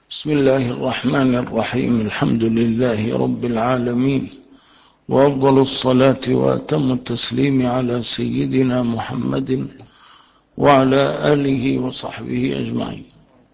بسم الله الرحمن الرحيم. الحمد لله رب العالمين، وأفضل الصلاة وأتم التسليم على سيدنا محمد وعلى آله وصحبه أجمعين.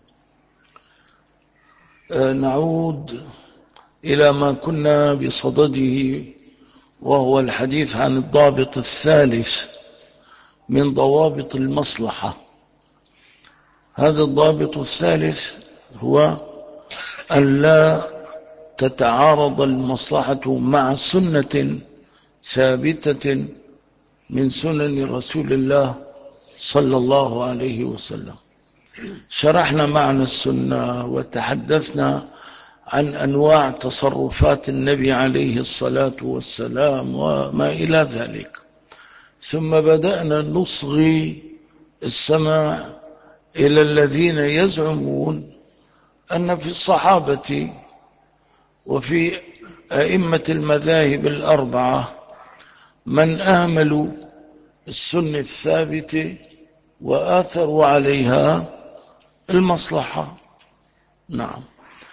نعود إلى ما كنا بصدده، وهو الحديث عن الضابط الثالث من ضوابط المصلحة. هذا الضابط الثالث هو أن لا تتعارض المصلحة مع سنة ثابتة من سنن رسول الله صلى الله عليه وسلم. شرحنا معنى السنة وتحدثنا عن أنواع تصرفات النبي عليه الصلاة والسلام وما إلى ذلك، ثم بدأنا نصغي السماع إلى الذين يزعمون أن في الصحابة وفي أئمة المذاهب الأربعة من أهملوا السنة الثابتة وآثروا عليها المصلحة. نعم،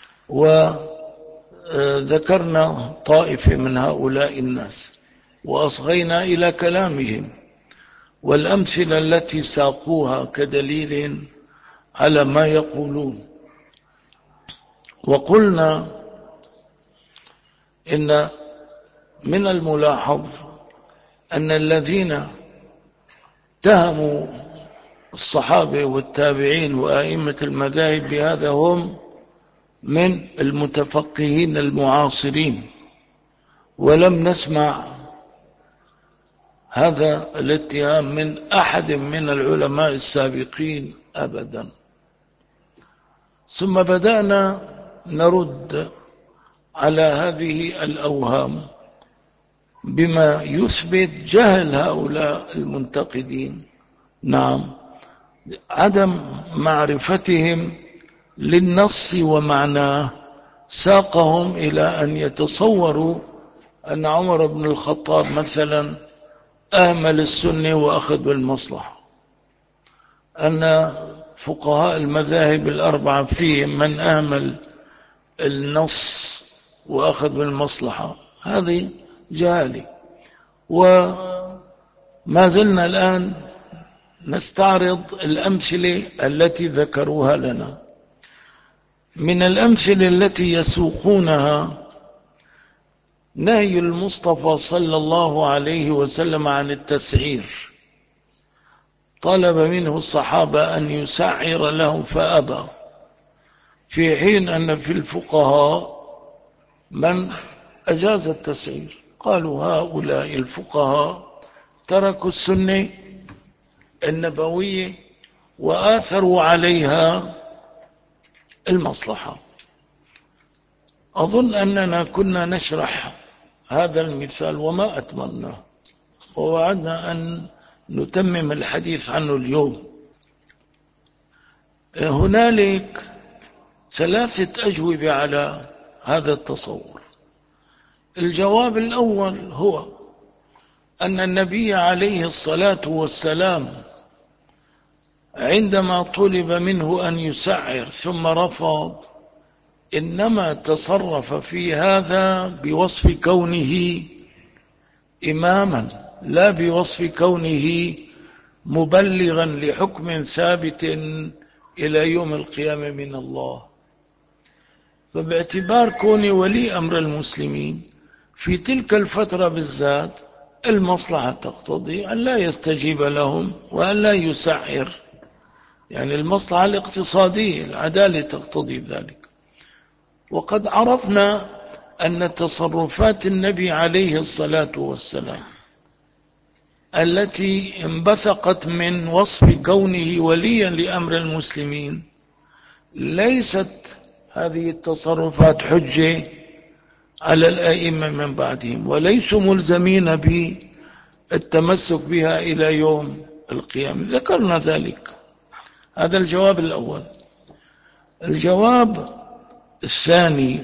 وذكرنا طائفة من هؤلاء الناس وأصغينا إلى كلامهم والأمثلة التي ساقوها كدليل على ما يقولون. وقلنا إن من الملاحظ أن الذين اتهموا الصحابة والتابعين وأئمة المذاهب بهذا هم من المتفقهين المعاصرين، ولم نسمع هذا الاتهام من أحد من العلماء السابقين أبدا. ثم بدأنا نرد على هذه الأوهام بما يثبت جهل هؤلاء المنتقدين، نعم، عدم معرفتهم للنص ومعناه ساقهم إلى أن يتصوروا أن عمر بن الخطاب مثلا أهمل السنة وأخذ بالمصلحة، أن فقهاء المذاهب الأربعة فيهم من أهمل النص وأخذ بالمصلحة. هذه جهالة، وما زلنا الآن نستعرض الأمثلة التي ذكروها لنا. من الأمثلة التي يسوقونها نهي المصطفى صلى الله عليه وسلم عن التسعير، طلب منه الصحابة أن يسعر لهم فأبى، في حين أن في الفقهاء من أجاز التسعير. قالوا هؤلاء الفقهاء تركوا السنة النبوية وآثروا عليها المصلحة. أظن أننا كنا نشرح هذا المثال وما أتمناه، ووعدنا أن نتمم الحديث عنه اليوم. هنالك ثلاثة أجوبة على هذا التصور. الجواب الأول هو أن النبي عليه الصلاة والسلام عندما طلب منه أن يسعر ثم رفض، إنما تصرف في هذا بوصف كونه إماما، لا بوصف كونه مبلغا لحكم ثابت إلى يوم القيامة من الله. فباعتبار كون ولي أمر المسلمين في تلك الفترة بالذات، المصلحة تقتضي أن لا يستجيب لهم وأن لا يسعر، يعني المصلحة الاقتصادية، العدالة تقتضي ذلك. وقد عرفنا أن تصرفات النبي عليه الصلاة والسلام التي انبثقت من وصف كونه وليا لأمر المسلمين، ليست هذه التصرفات حجة على الأئمة من بعدهم، وليسوا ملزمين بالتمسك بها إلى يوم القيامة. ذكرنا ذلك. هذا الجواب الأول. الجواب الثاني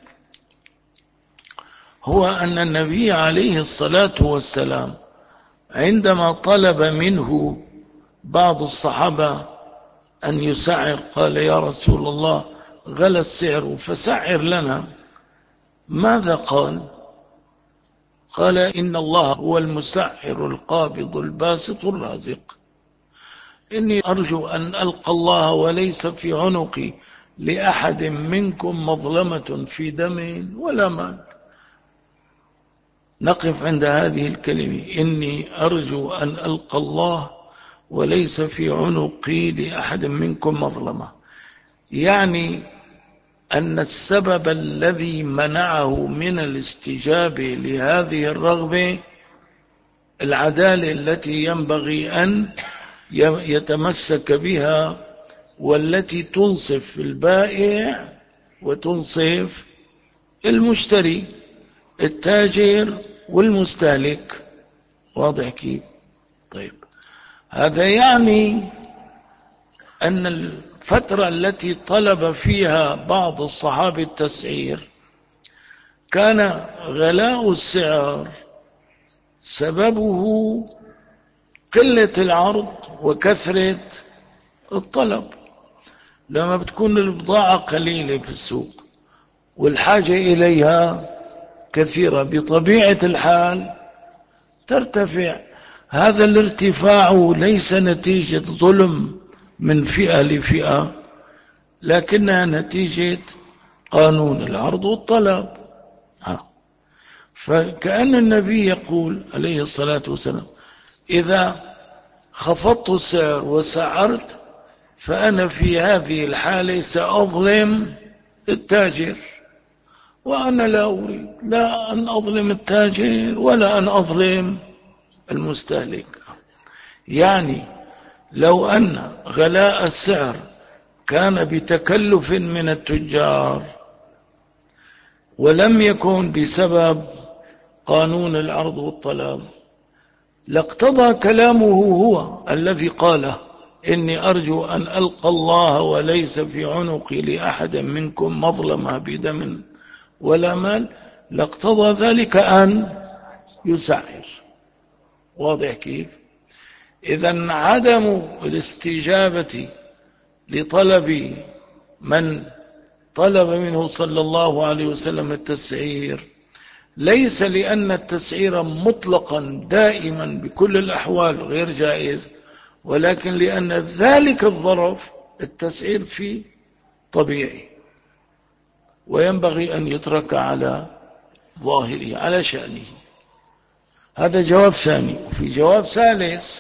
هو أن النبي عليه الصلاة والسلام عندما طلب منه بعض الصحابة أن يسعر قال: يا رسول الله غلى السعر فسعر لنا، ماذا قال؟ قال إن الله هو المسعر القابض الباسط الرازق. إني أرجو أن ألقى الله وليس في عنقي لأحد منكم مظلمة في دم ولا مال. نقف عند هذه الكلمة، إني أرجو أن ألقى الله وليس في عنقي لأحد منكم مظلمة، يعني أن السبب الذي منعه من الاستجابة لهذه الرغبة العدالة التي ينبغي أن يتمسك بها، والتي تنصف البائع وتنصف المشتري، التاجر والمستهلك. واضح كيف؟ طيب، هذا يعني أن الفترة التي طلب فيها بعض الصحابة التسعير كان غلاء السعر سببه قلة العرض وكثرة الطلب. لما بتكون البضاعة قليلة في السوق والحاجة إليها كثيرة، بطبيعة الحال ترتفع. هذا الارتفاع ليس نتيجة ظلم من فئة لفئة، لكنها نتيجة قانون العرض والطلب. فكأن النبي يقول عليه الصلاة والسلام: إذا خفضت السعر وسعرت فأنا في هذه الحالة سأظلم التاجر، وأنا لا أريد لا أن أظلم التاجر ولا أن أظلم المستهلك. يعني لو أن غلاء السعر كان بتكلف من التجار ولم يكن بسبب قانون العرض والطلب، لاقتضى كلامه هو الذي قاله: إني أرجو أن ألقى الله وليس في عنقي لأحد منكم مظلمة بدم ولا مال، لاقتضى ذلك أن يسعر. واضح كيف؟ إذن عدم الاستجابة لطلب من طلب منه صلى الله عليه وسلم التسعير ليس لأن التسعير مطلقا دائما بكل الأحوال غير جائز، ولكن لأن ذلك الظرف التسعير فيه طبيعي وينبغي أن يترك على ظاهره على شأنه. هذا جواب ثاني. وفي جواب ثالث،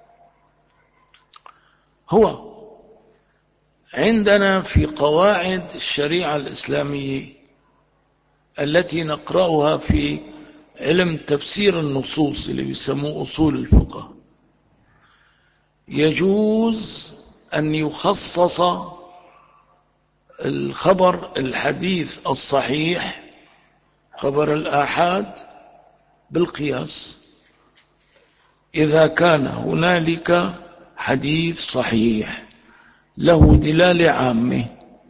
هو عندنا في قواعد الشريعة الإسلامية التي نقرأها في علم تفسير النصوص اللي بيسموه أصول الفقه، يجوز أن يخصص الخبر الحديث الصحيح، خبر الآحاد، بالقياس إذا كان هنالك حديث صحيح له دلالة عامة،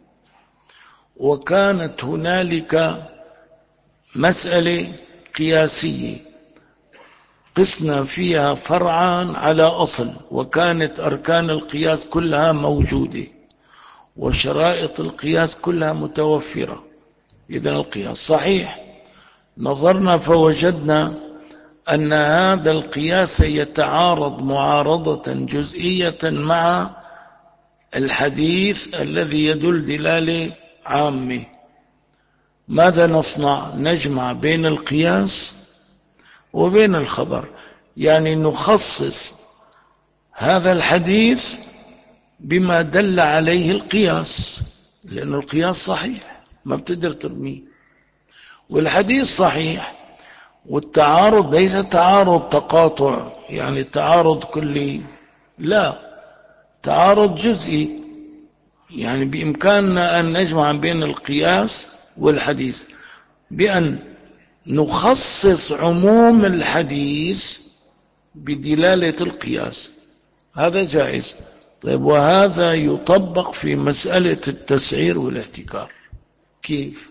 وكانت هنالك مسألة قياسية قسنا فيها فرعا على أصل، وكانت أركان القياس كلها موجودة وشرائط القياس كلها متوفرة، إذن القياس صحيح. نظرنا فوجدنا أن هذا القياس يتعارض معارضة جزئية مع الحديث الذي يدل دلالة عامة. ماذا نصنع؟ نجمع بين القياس وبين الخبر، يعني نخصص هذا الحديث بما دل عليه القياس، لأن القياس صحيح ما بتقدر ترميه، والحديث صحيح. والتعارض ليس تعارض تقاطع يعني تعارض كلي، لا، تعارض جزئي، يعني بإمكاننا أن نجمع بين القياس والحديث بأن نخصص عموم الحديث بدلالة القياس، هذا جائز. طيب، وهذا يطبق في مسألة التسعير والاحتكار. كيف؟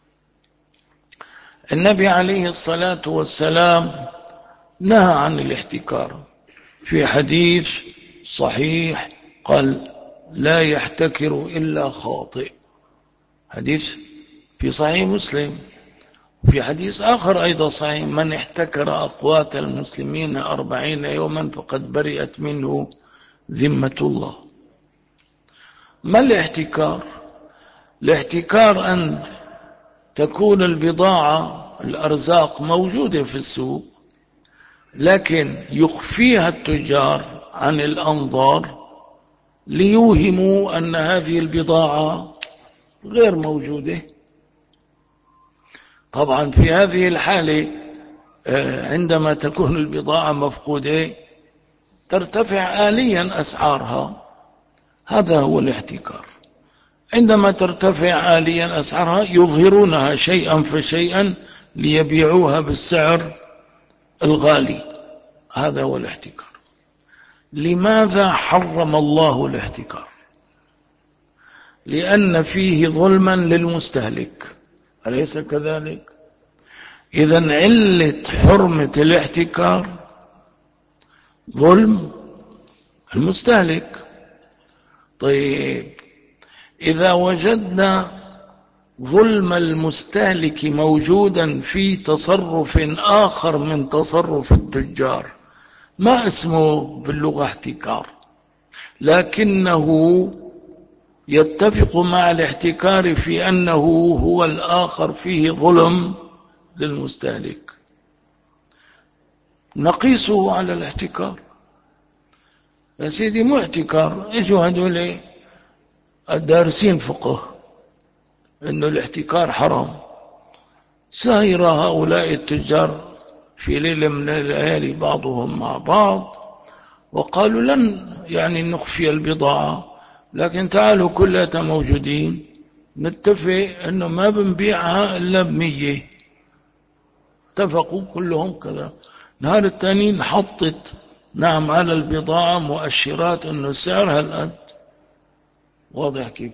النبي عليه الصلاة والسلام نهى عن الاحتكار في حديث صحيح، قال: لا يحتكر إلا خاطئ. حديث في صحيح مسلم. في حديث آخر أيضا صحيح: من احتكر أقوات المسلمين 40 يوما فقد برئت منه ذمة الله. ما الاحتكار؟ الاحتكار أن تكون البضاعة الأرزاق موجودة في السوق، لكن يخفيها التجار عن الأنظار ليوهموا أن هذه البضاعة غير موجودة. طبعا في هذه الحالة عندما تكون البضاعة مفقودة ترتفع آليا أسعارها. هذا هو الاحتكار. عندما ترتفع آليا أسعارها يظهرونها شيئا فشيئا ليبيعوها بالسعر الغالي. هذا هو الاحتكار. لماذا حرم الله الاحتكار؟ لأن فيه ظلما للمستهلك، أليس كذلك؟ إذن علة حرمة الاحتكار ظلم المستهلك. طيب، إذا وجدنا ظلم المستهلك موجودا في تصرف آخر من تصرف التجار، ما اسمه باللغة احتكار، لكنه يتفق مع الاحتكار في أنه هو الآخر فيه ظلم للمستهلك، نقيسه على الاحتكار. يا سيدي مو احتكار، ايشو هدول الدارسين فقه انه الاحتكار حرام. سهر هؤلاء التجار في ليلة من الليالي بعضهم مع بعض وقالوا لن نخفي البضاعة، لكن تعالوا كلها موجودين نتفق انه ما بنبيعها الا ب100. اتفقوا كلهم كذا. نهار الثاني حطت على البضاعة مؤشرات انه سعرها القد. واضح كيف؟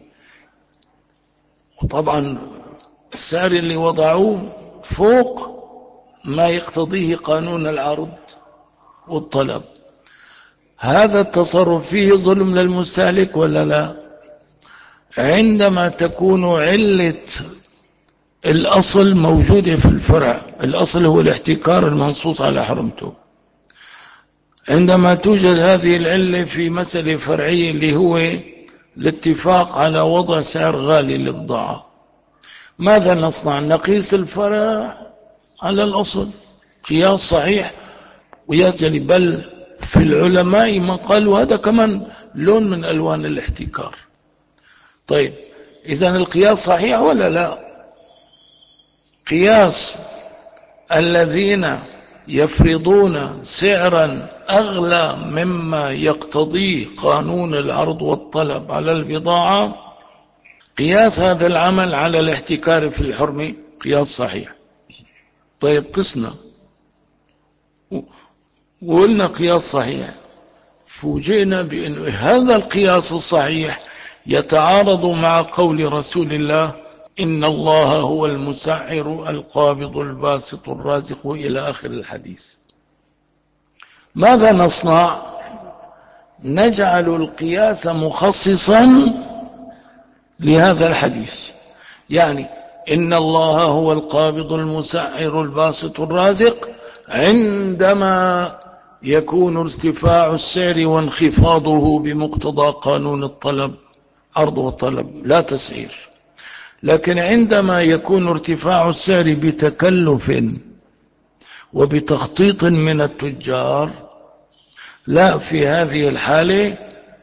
وطبعا السعر اللي وضعوه فوق ما يقتضيه قانون العرض والطلب. هذا التصرف فيه ظلم للمستهلك ولا لا؟ عندما تكون علة الأصل موجودة في الفرع، الأصل هو الاحتكار المنصوص على حرمته، عندما توجد هذه العلة في مسألة فرعية اللي هو الاتفاق على وضع سعر غالي للبضاعة، ماذا نصنع؟ نقيس الفرع على الأصل قياس صحيح ويسجل. بل في العلماء من قالوا هذا كمان لون من ألوان الاحتكار. طيب، إذن القياس صحيح ولا لا؟ قياس الذين يفرضون سعرا أغلى مما يقتضيه قانون العرض والطلب على البضاعة، قياس هذا العمل على الاحتكار في الحرمة قياس صحيح. طيب، قسنا وقلنا قياس صحيح، فوجئنا بأن هذا القياس الصحيح يتعارض مع قول رسول الله: إن الله هو المسعر القابض الباسط الرازق إلى آخر الحديث. ماذا نصنع؟ نجعل القياس مخصصا لهذا الحديث، يعني إن الله هو القابض المسعر الباسط الرازق عندما يكون ارتفاع السعر وانخفاضه بمقتضى قانون الطلب، عرض والطلب لا تسعير. لكن عندما يكون ارتفاع السعر بتكلف وبتخطيط من التجار، لا، في هذه الحالة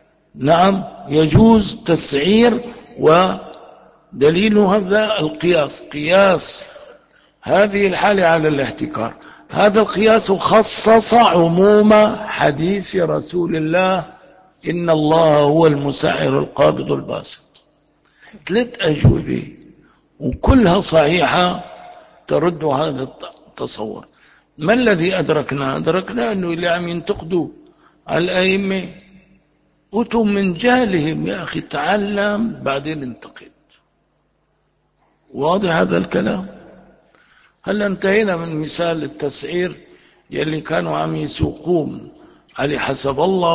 يجوز تسعير. ودليل هذا القياس، قياس هذه الحالة على الاحتكار. هذا القياس خصص عموم حديث رسول الله: إن الله هو المسعر القابض الباسط. 3 أجوبة وكلها صحيحة ترد هذا التصور. ما الذي أدركنا؟ أدركنا أنه اللي عم ينتقدوا على الأئمة أتوا من جهلهم. يا أخي تعلم بعدين انتقد. واضح هذا الكلام؟ هل انتهينا من مثال التسعير يلي كانوا عم يسوقون علي حسب الله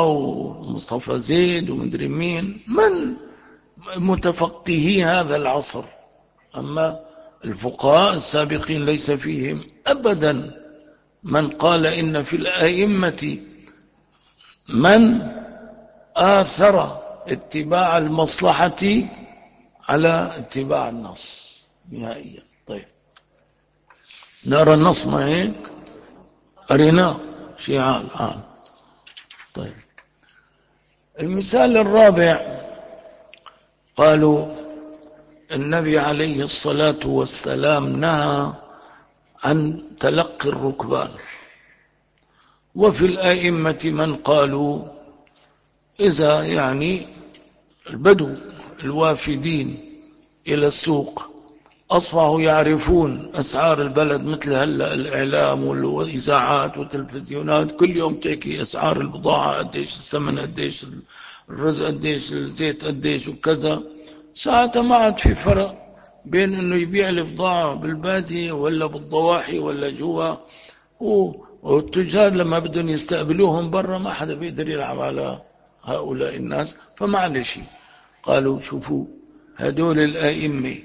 ومصطفى زيد ومدري مين من متفقهي هذا العصر أما الفقهاء السابقين ليس فيهم أبدا من قال إن في الأئمة من آثر اتباع المصلحة على اتباع النص نهائيا. طيب نرى النص ما هيك أرينا شيعة الآن. طيب المثال الرابع قالوا النبي عليه الصلاة والسلام نهى عن تلقي الركبان، وفي الأئمة من قالوا إذا يعني البدو الوافدين إلى السوق أصبحوا يعرفون أسعار البلد، مثل هلا الإعلام والإذاعات والتلفزيونات كل يوم تحكي أسعار البضاعة قديش، الثمن قديش، الرز قديش، الزيت قديش وكذا. ساعتها ما عاد في فرق بين إنه يبيع البضاعة بالبادية ولا بالضواحي ولا جوا، والتجار لما بدهم يستقبلوهم برا ما حدا بيقدر يلعب على هؤلاء الناس. فمعلش قالوا شوفوا هدول الآئمة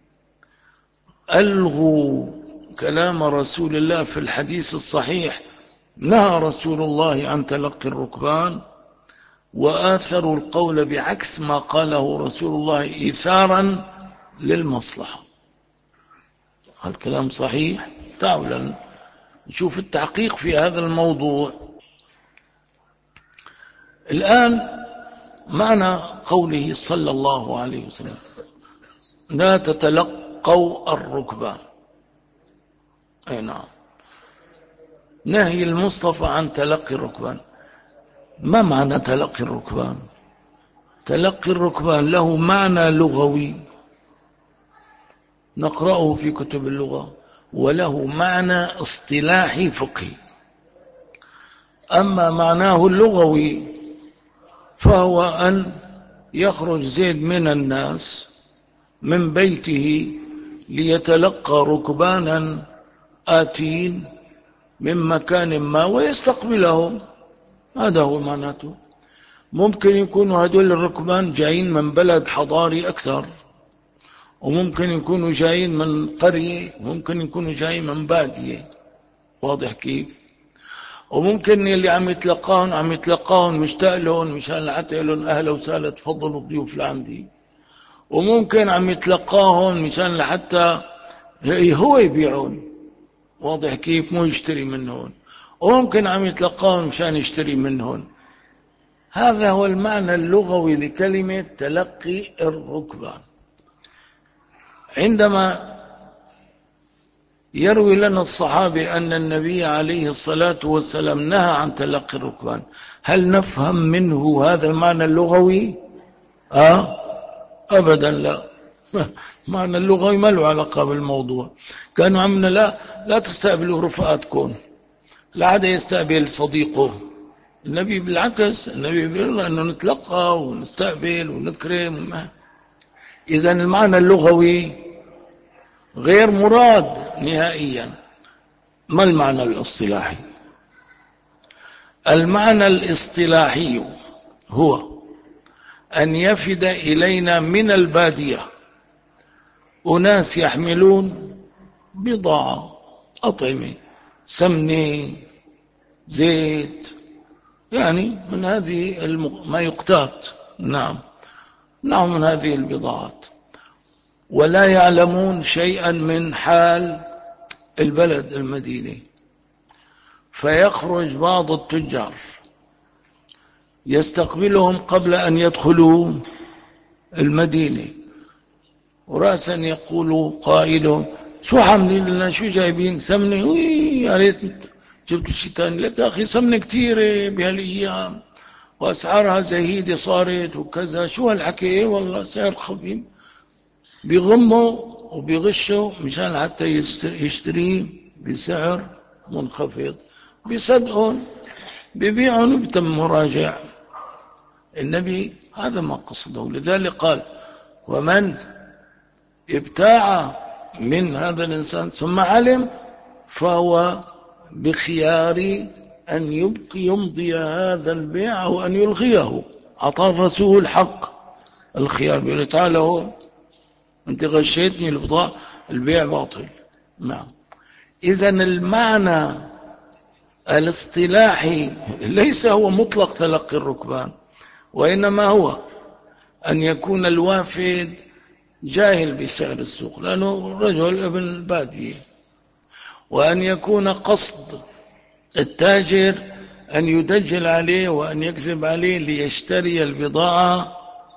ألغوا كلام رسول الله في الحديث الصحيح، نهى رسول الله عن تلقي الركبان، وآثروا القول بعكس ما قاله رسول الله إيثارا للمصلحة. الكلام صحيح. تعالوا نشوف التحقيق في هذا الموضوع. الآن معنى قوله صلى الله عليه وسلم لا تتلقوا الركبان، أي نعم، نهي المصطفى عن تلقي الركبان. ما معنى تلقي الركبان؟ تلقي الركبان له معنى لغوي نقرأه في كتب اللغة، وله معنى اصطلاحي فقهي. أما معناه اللغوي فهو أن يخرج زيد من الناس من بيته ليتلقى ركبانا آتين من مكان ما ويستقبلهم. هذا هو معناته. ممكن يكونوا هدول الركبان جايين من بلد حضاري أكثر، وممكن يكونوا جايين من قرية، وممكن يكونوا جايين من بادية. واضح كيف؟ وممكن اللي عم يتلقاهم مشتاق لهم مشان لحتى يقول لهم أهلا وسهلا تفضلوا ضيوف لعندي، وممكن عم يتلقاهم مشان لحتى هو يبيعون. واضح كيف؟ مو يشتري منهم. وممكن عم يتلقاهم مشان يشتري منهم. هذا هو المعنى اللغوي لكلمة تلقي الركبان. عندما يروي لنا الصحابي أن النبي عليه الصلاة والسلام نهى عن تلقي الركبان، هل نفهم منه هذا المعنى اللغوي؟ أبدا لا. معنى اللغوي ما له علاقة بالموضوع. كانوا عمنا لا تستقبلوا رفقاتكم، لا عاد يستقبل صديقه. النبي بالعكس، النبي بيقول أنه نتلقى ونستقبل ونكرم. إذن المعنى اللغوي غير مراد نهائيا. ما المعنى الاصطلاحي؟ المعنى الاصطلاحي هو أن يفد إلينا من البادية أناس يحملون بضاعة، أطعمة، سمنة، زيت، يعني من هذه ما يقتات، نعم من هذه البضاعات، ولا يعلمون شيئا من حال البلد المدينة. فيخرج بعض التجار يستقبلهم قبل أن يدخلوا المدينة، ورأسا يقول قائل شو حاملين لنا، شو جايبين؟ سمنة؟ يا ريت جبت شيء ثاني. لك يا أخي سمنة كثيرة بهالأيام وأسعارها زهيدة صارت وكذا. شو هالحكي؟ والله سعر خفيف. بيغموا وبيغشوا مشان حتى يشتريه بسعر منخفض، بيصدقون، بيبيعون وبتم مراجع. النبي هذا ما قصده، لذلك قال ومن ابتاع من هذا الإنسان ثم علم فهو بخيار أن يمضي هذا البيع أو أن يلغيه. أعطى الرسول حق الخيار، بيقول تعالى هو أنت غشيتني البضاعة، البيع باطل. نعم. إذن المعنى الاصطلاحي ليس هو مطلق تلقي الركبان، وإنما هو أن يكون الوافد جاهل بسعر السوق لأنه رجل ابن البادية، وأن يكون قصد التاجر أن يدجل عليه وأن يكذب عليه ليشتري البضاعة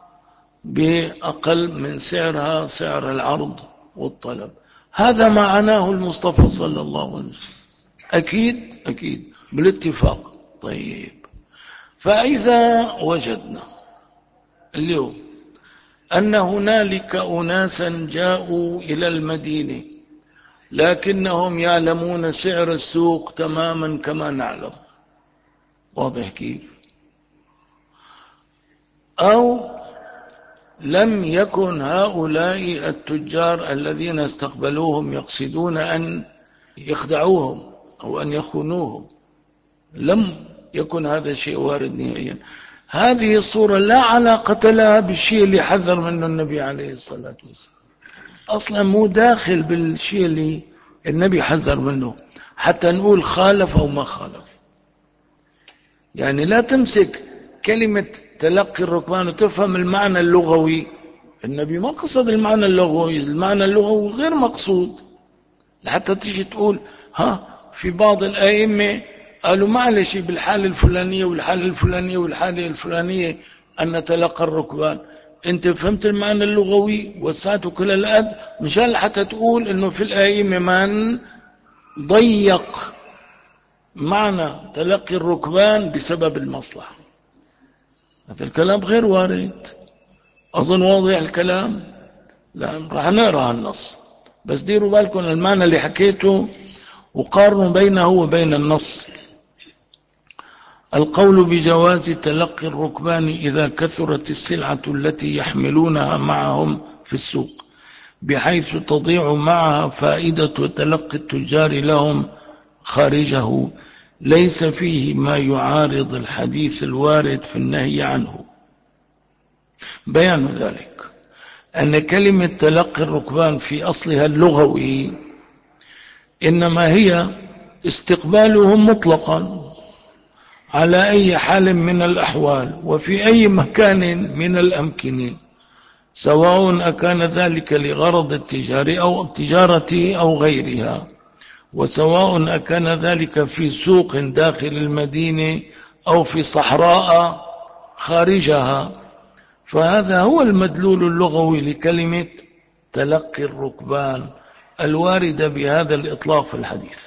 بأقل من سعرها، سعر العرض والطلب. هذا ما عناه المصطفى صلى الله عليه وسلم. أكيد أكيد بالاتفاق. طيب، فإذا وجدنا اليوم أن هنالك أناسا جاءوا إلى المدينة لكنهم يعلمون سعر السوق تماما كما نعلم، واضح كيف؟ أو لم يكن هؤلاء التجار الذين استقبلوهم يقصدون أن يخدعوهم أو أن يخونوهم، لم يكن هذا الشيء وارد نهائيا. هذه الصورة لا علاقة لها بالشيء اللي حذر منه النبي عليه الصلاة والسلام، أصلا مو داخل بالشيء اللي النبي حذر منه حتى نقول خالف أو ما خالف. يعني لا تمسك كلمة تلقي الركبان وتفهم المعنى اللغوي. النبي ما قصد المعنى اللغوي، المعنى اللغوي غير مقصود، لحتى تيجي تقول ها في بعض الأئمة قالوا معلش بالحالة الفلانية والحالة الفلانية والحالة الفلانية أن نتلقى الركبان. أنت فهمت المعنى اللغوي وسعته كل الأد مشان حتى تقول إنه في الأئمة من ضيق معنى تلقي الركبان بسبب المصلحة. هذا الكلام غير وارد. أظن واضح الكلام؟ لا، راح نقرأ النص، بس ديروا بالكم المعنى اللي حكيته وقارنوا بينه وبين النص. القول بجواز تلقي الركبان إذا كثرت السلعة التي يحملونها معهم في السوق بحيث تضيع معها فائدة تلقي التجار لهم خارجه، ليس فيه ما يعارض الحديث الوارد في النهي عنه. بيان ذلك أن كلمة تلقي الركبان في أصلها اللغوي إنما هي استقبالهم مطلقا على أي حال من الأحوال وفي أي مكان من الأمكنة، سواء أكان ذلك لغرض التجارة أو غيرها، وسواء أكان ذلك في سوق داخل المدينة أو في صحراء خارجها. فهذا هو المدلول اللغوي لكلمة تلقي الركبان الواردة بهذا الإطلاق في الحديث،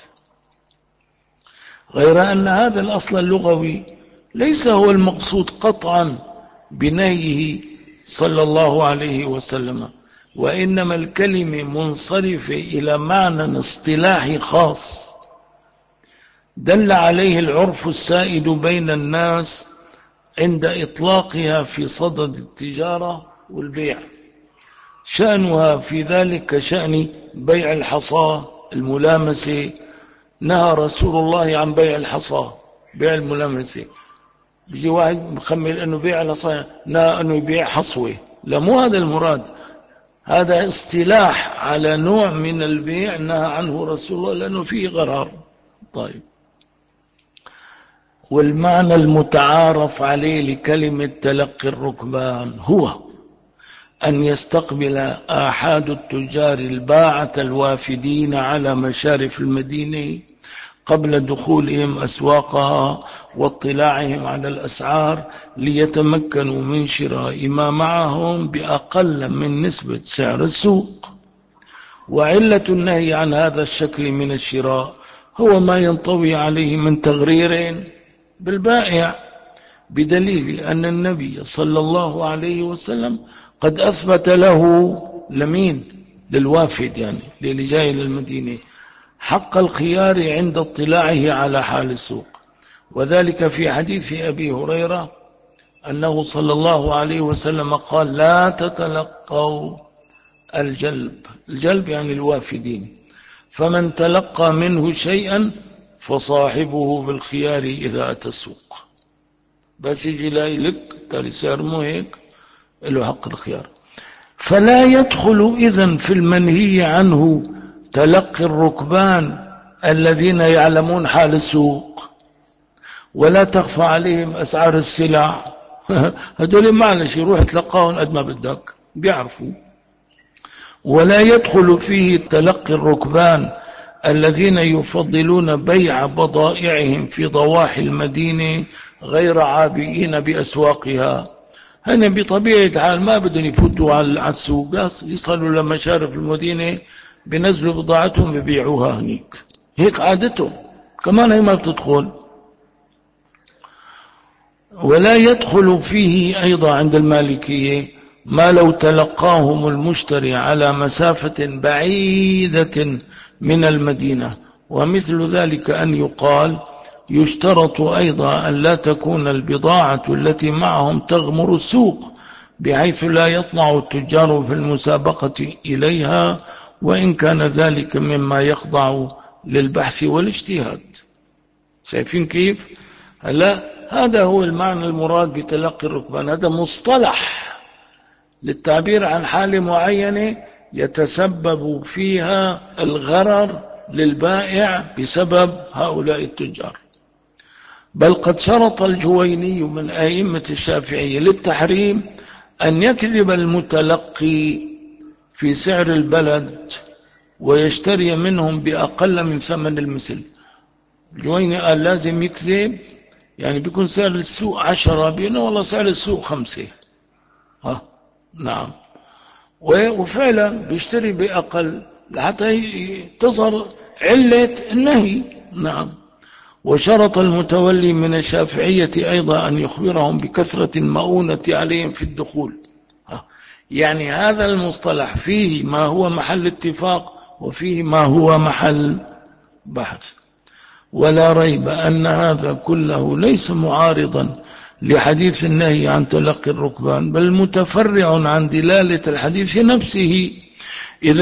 غير أن هذا الأصل اللغوي ليس هو المقصود قطعا بنهيه صلى الله عليه وسلم، وإنما الكلمة منصرفة إلى معنى اصطلاحي خاص دل عليه العرف السائد بين الناس عند إطلاقها في صدد التجارة والبيع. شأنها في ذلك كشأن بيع الحصى الملامسة، نهى رسول الله عن بيع الحصى، بيع الملامسة. بيجي واحد مخمل أنه بيع الحصى نهى أنه يبيع حصوة، لا مو هذا المراد، هذا اصطلاح على نوع من البيع نهى عنه رسول الله لأنه فيه غرار. طيب، والمعنى المتعارف عليه لكلمة تلقي الركبان هو أن يستقبل آحاد التجار الباعة الوافدين على مشارف المدينة قبل دخولهم أسواقها واطلاعهم على الأسعار ليتمكنوا من شراء ما معهم بأقل من نسبة سعر السوق. وعلة النهي عن هذا الشكل من الشراء هو ما ينطوي عليه من تغرير بالبائع، بدليل أن النبي صلى الله عليه وسلم قد أثبت له لمين للوافد، يعني للي جاي للمدينة، حق الخيار عند اطلاعه على حال السوق، وذلك في حديث أبي هريرة أنه صلى الله عليه وسلم قال لا تتلقوا الجلب يعني الوافدين، فمن تلقى منه شيئا فصاحبه بالخيار إذا أتى السوق. بس يجي لاي لك تالي سعر مو هيك له حق الخيار. فلا يدخل إذن في المنهي عنه تلقي الركبان الذين يعلمون حال السوق ولا تخفى عليهم أسعار السلع. هذول معلش يروح يتلقاهم قد ما بدك بيعرفوا. ولا يدخل فيه تلقي الركبان الذين يفضلون بيع بضائعهم في ضواحي المدينة غير عابئين بأسواقها. هنا بطبيعة الحال ما بدهم يفوتوا على السوق، يصلوا لمشارف المدينة بنزلوا بضاعتهم ببيعوها هنيك، هيك عادتهم، كمان هي ما بتدخل. ولا يدخل فيه أيضا عند المالكية ما لو تلقاهم المشتري على مسافة بعيدة من المدينة، ومثل ذلك أن يقال يشترط أيضا أن لا تكون البضاعة التي معهم تغمر السوق بحيث لا يطمع التجار في المسابقة إليها، وإن كان ذلك مما يخضع للبحث والاجتهاد. شايفين كيف؟ هلا هذا هو المعنى المراد بتلقي الركبان. هذا مصطلح للتعبير عن حالة معينة يتسبب فيها الغرر للبائع بسبب هؤلاء التجار. بل قد شرط الجويني من أئمة الشافعية للتحريم أن يكذب المتلقي في سعر البلد ويشتري منهم بأقل من ثمن المثل. الجويني قال لازم يكذب، يعني بيكون سعر السوق 10 بينه والله سعر السوق 5. نعم، وفعلا بيشتري بأقل حتى تظهر علة النهي. نعم. وشرط المتولي من الشافعية أيضا أن يخبرهم بكثرة المؤونة عليهم في الدخول. يعني هذا المصطلح فيه ما هو محل اتفاق وفيه ما هو محل بحث. ولا ريب أن هذا كله ليس معارضا لحديث النهي عن تلقي الركبان، بل متفرع عن دلالة الحديث نفسه، إذ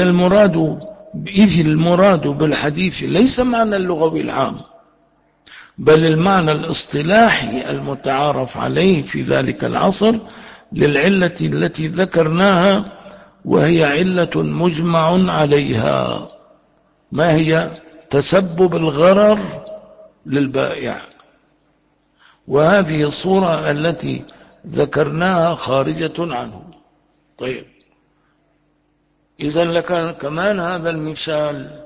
المراد بالحديث ليس معنى اللغوي العام، بل المعنى الاصطلاحي المتعارف عليه في ذلك العصر للعلة التي ذكرناها، وهي علة مجمع عليها. ما هي؟ تسبب الغرر للبائع. وهذه الصورة التي ذكرناها خارجة عنه. طيب، إذن لكان كمان هذا المثال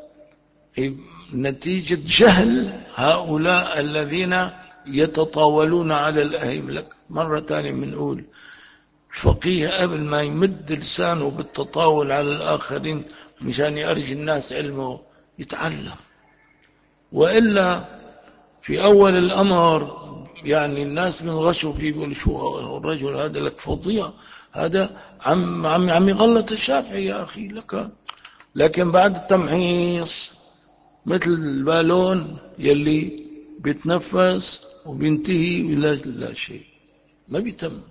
نتيجة جهل هؤلاء الذين يتطاولون على الأئمة. لك مرة ثانية بنقول الفقيه قبل ما يمد لسانه بالتطاول على الآخرين مشان يرجي الناس علمه يتعلم، وإلا في أول الأمر يعني الناس من غشوا فيه بيقول شو الرجل هذا لك فظيع، هذا عم يغلط الشافعي يا أخي لك. لكن بعد التمحيص مثل البالون يلي بيتنفس وبينتهي إلى لا شيء، ما بيتم.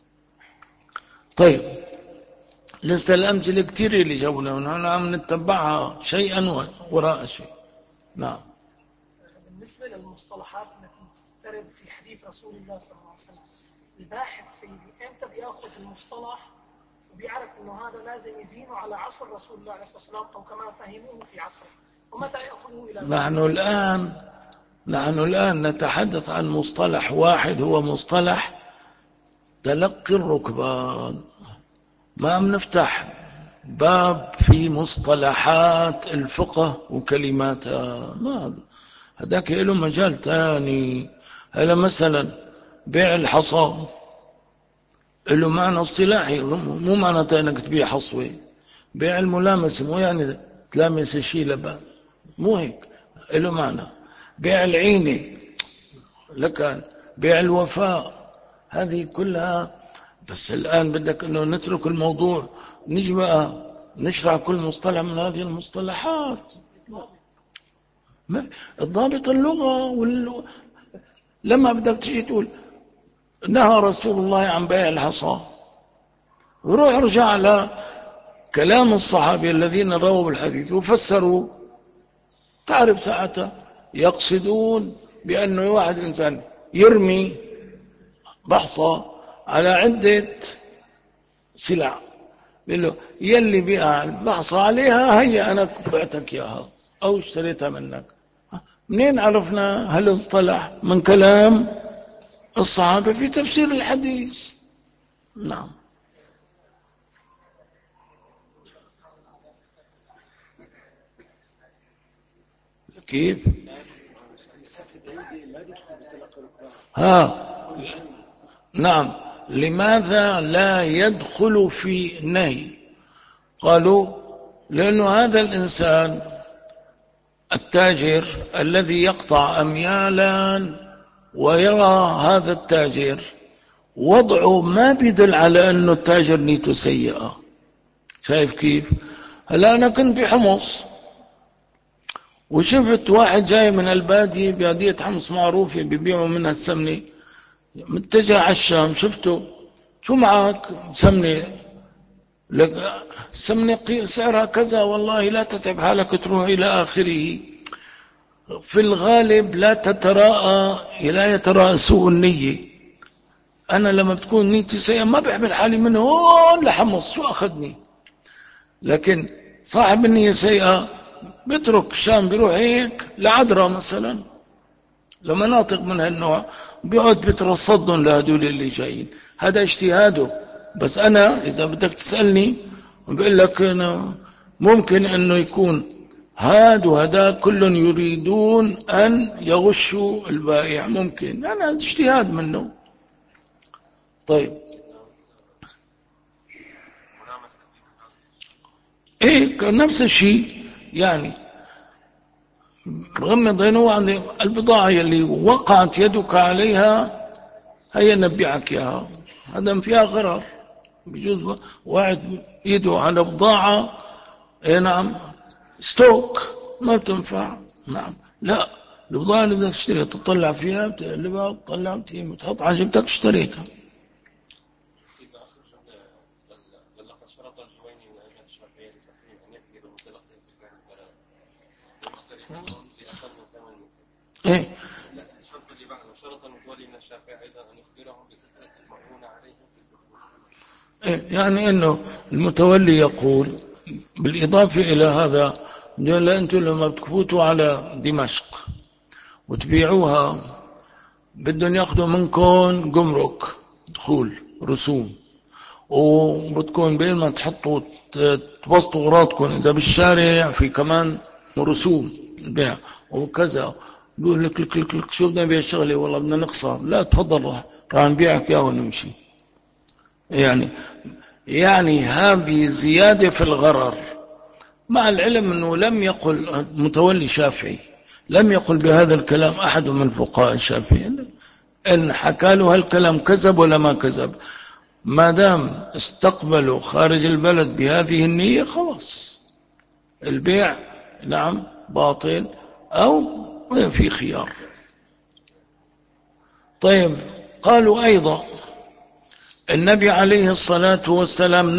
طيب، لسه الأمثلة كتير اللي جاونا ونحن عم نتبعها شيئا وراء شيء. نعم. بالنسبة للمصطلحات التي ترد في حديث رسول الله صلى الله عليه وسلم، الباحث سيدي امتى بياخذ المصطلح وبيعرف انه هذا لازم يزينه على عصر رسول الله عليه الصلاه والسلام او كما فهموه في عصره، ومتى ياخذه الى نحن الآن نتحدث عن مصطلح واحد، هو مصطلح تلقي الركبان. ما عم نفتح باب في مصطلحات الفقه وكلماتها، ما هذاك له مجال تاني. هلا مثلا بيع الحصى له معنى اصطلاحي، مو معنى انك تبيع حصوة. بيع الملامسة مو يعني تلامس الشيء لبان، مو هيك، له معنى. بيع العينة لك، بيع الوفاء، هذه كلها. بس الآن بدك انه نترك الموضوع نجي بقى نشرح كل مصطلح من هذه المصطلحات. الضابط اللغة لما بدك تيجي تقول نهى رسول الله عن بيع الحصى، وروح ارجع على كلام الصحابة الذين رووا الحديث وفسروا، تعرف ساعتها يقصدون بأنه واحد إنسان يرمي بحصة على عدة سلع، بيقول له يلي بيقع بحصى عليها هي أنا بعتك إياها أو اشتريتها منك. منين عرفنا هالمصطلح؟ من كلام الصحابة في تفسير الحديث. نعم. كيف؟ ها، نعم. لماذا لا يدخل في النهي؟ قالوا لأنه هذا الإنسان التاجر الذي يقطع أميالا ويرى هذا التاجر وضعه ما بيدل على أنه التاجر نيته سيئة. شايف كيف؟ هلا أنا كنت بحمص وشفت واحد جاي من البادية، بادية حمص معروفة بيبيعوا منها السمنة، متجه على الشام. شفته، شو معك؟ سمنة. لك سمنة سعرها كذا، والله لا تتعب حالك تروح إلى آخره. في الغالب لا يتراءى سوء النية. أنا لما بتكون نيتي سيئة ما بحمل حالي من هون لحمص، شو أخذني؟ لكن صاحب النية سيئة بيترك الشام بيروح هيك لعذرة مثلا، لمناطق من هالنوع، بيقعد بيترصدهم لهدول اللي جايين. هذا اجتهاده. بس أنا إذا بدك تسألني بقول لك أنا ممكن أنه يكون هاد وهذا كل يريدون أن يغشوا البائع، ممكن أنا اجتهاد منه. طيب، إيه نفس الشيء يعني. غمض عينه عن البضاعة اللي وقعت يدك عليها، هيا نبيعك إياها، هذا فيها غرر. بجوز واحد يده على بضاعة، اي نعم، ستوك ما بتنفع. نعم، لا، البضاعة اللي بدك تشتريها تطلع فيها، بتقلبها، تطلع، بتحط على جبتك اشتريتها. ايه يعني انه المتولي يقول بالاضافه الى هذا، قال انتم لما بتفوتوا على دمشق وتبيعوها بدهم ياخذوا منكم جمرك، دخول، رسوم، وبتكون بين ما تحطوا تبسطوا اغراضكم اذا بالشارع في كمان رسوم البيع وكذا. بيقول لك شو بدنا نبيع الشغله؟ والله بدنا نقصر. لا، تفضل، راح نبيعك اياه ونمشي. يعني هذه زيادة في الغرر، مع العلم أنه لم يقل متولي شافعي، لم يقل بهذا الكلام أحد من فقهاء الشافعي. إن حكى له هالكلام كذب ولا ما كذب، ما دام استقبلوا خارج البلد بهذه النية خلاص البيع نعم باطل أو في خيار. طيب، قالوا أيضا النبي عليه الصلاة والسلام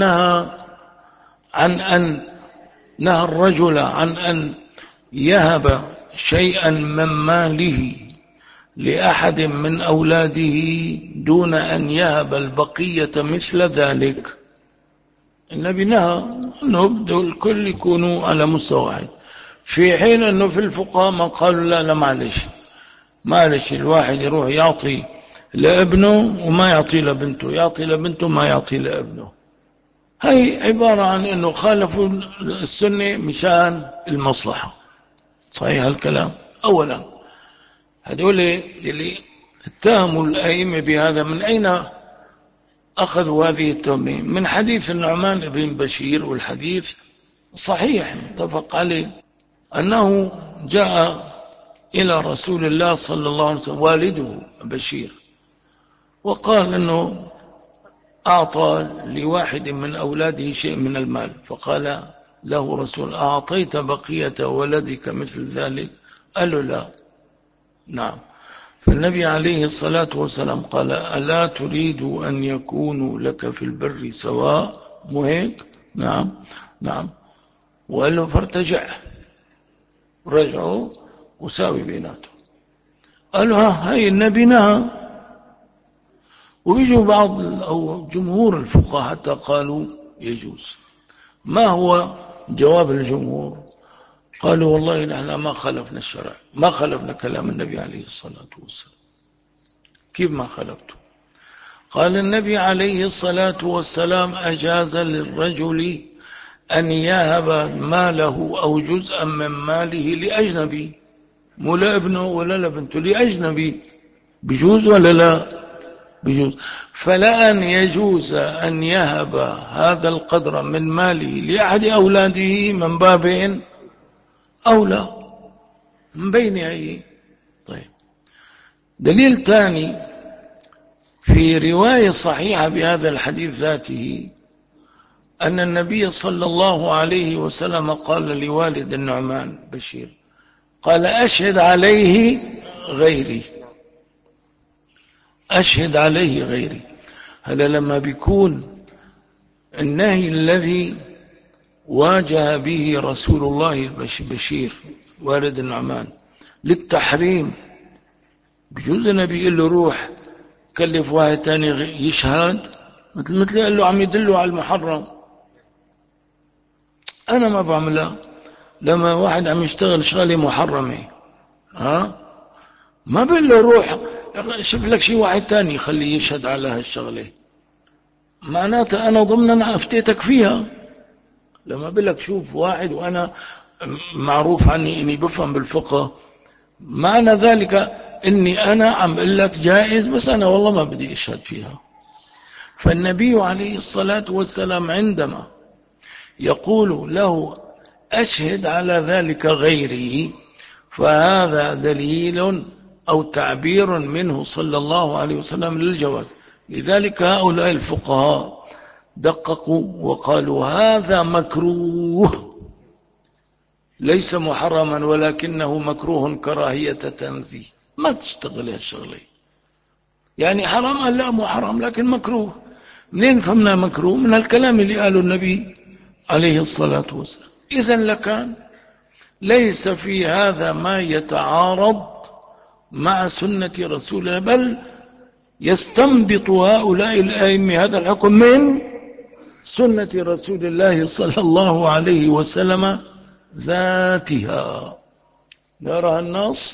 نهى الرجل عن أن يهب شيئا من ماله لأحد من أولاده دون أن يهب البقية مثل ذلك. النبي نهى أنه بدو الكل يكونوا على مستوى واحد، في حين أنه في الفقهاء ما قالوا لا معلش الواحد يروح يعطي لابنه وما يعطي لبنته، يعطي لبنته ما يعطي لابنه. هي عبارة عن أنه خالفوا السنة مشان المصلحة. صحيح الكلام. أولا هذول اللي اتهموا الأئمة بهذا من أين أخذوا هذه التهمة؟ من حديث النعمان بن بشير، والحديث صحيح متفق عليه، أنه جاء إلى رسول الله صلى الله عليه وسلم والده بشير وقال أنه أعطى لواحد من أولاده شيء من المال، فقال له رسول أعطيت بقية ولدك مثل ذلك؟ قال له لا. نعم. فالنبي عليه الصلاة والسلام قال ألا تريد أن يكونوا لك في البر سواء؟ مو هيك؟ نعم. وقال له فارتجع، رجعوا وساوي بيناته. قالوا هاي النبي نهى. ويجوا بعض أو جمهور الفقهاء حتى قالوا يجوز. ما هو جواب الجمهور؟ قالوا والله نحن ما خالفنا الشرع، ما خالفنا كلام النبي عليه الصلاة والسلام. كيف ما خالفته؟ قال النبي عليه الصلاة والسلام أجاز للرجل أن يهب ماله أو جزءا من ماله لأجنبي، مو لابنه ولا لبنته، لأجنبي. بجوز ولا لا؟ بجوز. فلأن يجوز أن يهب هذا القدر من ماله لأحد أولاده من باب أولى، من بين أي. طيب، دليل ثاني في رواية صحيحة بهذا الحديث ذاته أن النبي صلى الله عليه وسلم قال لوالد النعمان بشير، قال أشهد عليه غيري، أشهد عليه غيري. هذا لما بيكون النهي الذي واجه به رسول الله بشير والد النعمان للتحريم، بجوز النبي يقول له روح كلف واحد تاني يشهد، مثل قال له عم يدله على المحرم. أنا ما بعملها. لما واحد عم يشتغل شغلة محرمة ما بقول له روح شوف لك شي واحد تاني خليه يشهد على هالشغلة، معناتها أنا ضمنا أفتيتك فيها. لما بقول لك شوف واحد، وأنا معروف عني إني بفهم بالفقه، معنى ذلك إني أنا عم بقول لك جائز، بس أنا والله ما بدي أشهد فيها. فالنبي عليه الصلاة والسلام عندما يقول له أشهد على ذلك غيري، فهذا دليل أو تعبير منه صلى الله عليه وسلم للجواز. لذلك هؤلاء الفقهاء دققوا وقالوا هذا مكروه، ليس محرما ولكنه مكروه كراهية تنزيه. ما تشتغل هالشغلة، يعني حرام لا مو حرام لكن مكروه. منين فهمنا مكروه؟ من الكلام اللي قاله النبي عليه الصلاة والسلام. إذن لكان ليس في هذا ما يتعارض مع سنة رسول الله، بل يستنبط هؤلاء الأئمة هذا الحكم من سنة رسول الله صلى الله عليه وسلم ذاتها. نرى النص: